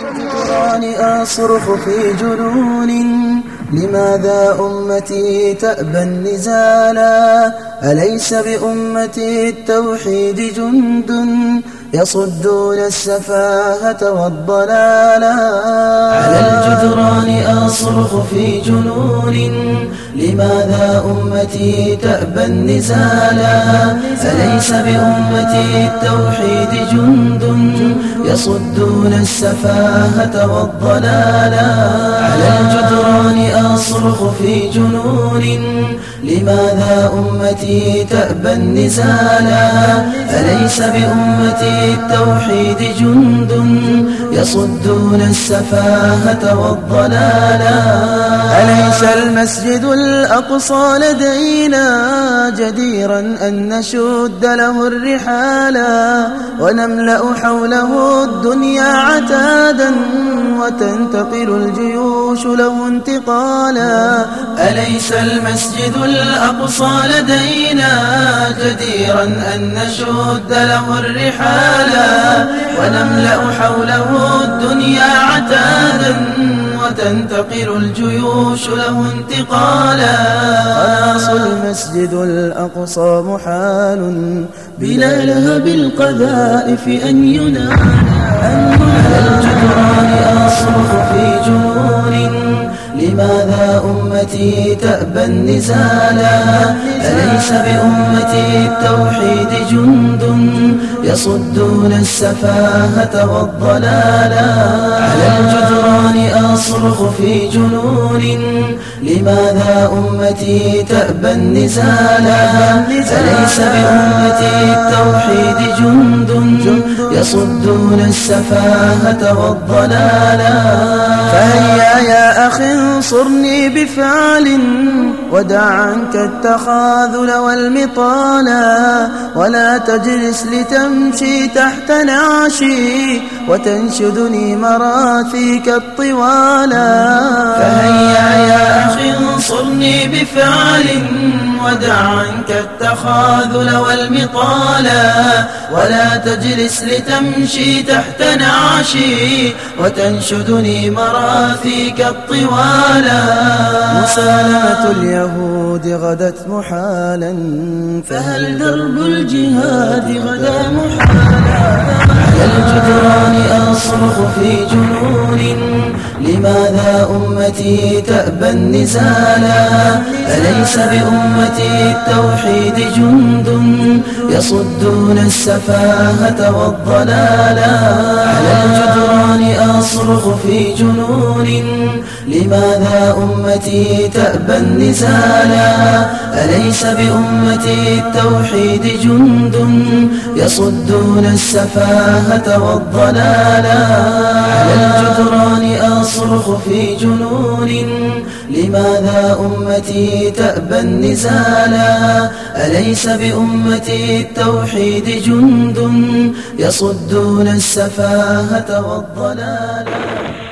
الجدران أصرخ في جنون، لماذا أمتي تأبى النزالا؟ أليس بأمتي التوحيد جند يصدون السفاهة والضلالا؟ على الجدران أصرخ في جنون، لماذا أمتي تأبى النزالا؟ أليس بأمتي التوحيد جند يصدون السفاهة والضلالا؟ على الجدران أصرخ في جنون، لماذا أمتي تأبى النزالا؟ أليس بأمتي التوحيد جند يصدون السفاهة والضلالا؟ أليس المسجد الأقصى لدينا جديرا أن نشد له الرحالا، ونملأ حوله الدنيا عتادا وتنتقل الجيوش له انتقالا؟ أليس المسجد الأقصى لدينا جديرا أن نشد له الرحالا، ونملأ حوله الدنيا عتادا وتنتقل الجيوش له انتقالا؟ خلاص المسجد الأقصى محال بلا لهب القذائف أن ينال. على الجدران أصرخ في جنون، لماذا أمتي تأبى النزالا؟ أليس بأمتي التوحيد جند يصدون السفاهة والضلالا؟ على الجدران أصرخ في جنون، لماذا أمتي تأبى النزالا؟ أليس بأمتي التوحيد جند يصدون السفاهة والضلالا؟ فهيا يا أخي انصرني بفعل، ودع عنك التخاذل والمطالا، ولا تجلس لتمشي تحت نعشي وتنشدني مراثيك الطوالا. فهيا يا أخي انصرني بفعل، ودع عنك التخاذل والمطالا، ولا تجلس لتمشي تحت نعشي وتنشدني مراثيك الطوالا. مسالمة اليهود غدت محالا، فهل درب الجهاد غدا محالا؟ على الجدران أصرخ في جنون، لماذا أمتي تأبى النزالا؟ أليس بأمتي التوحيد جند يصدون السفاهة والضلالا؟ على الجدران أصرخ في جنون، لماذا أمتي تأبى النزالا؟ أليس بأمتي التوحيد جند يصدون السفاهة والضلالا؟ على الجدران أصرخ في جنون، لماذا أمتي تأبى النزالا؟ أليس بأمتي التوحيد جند يصدون السفاهة والضلالا؟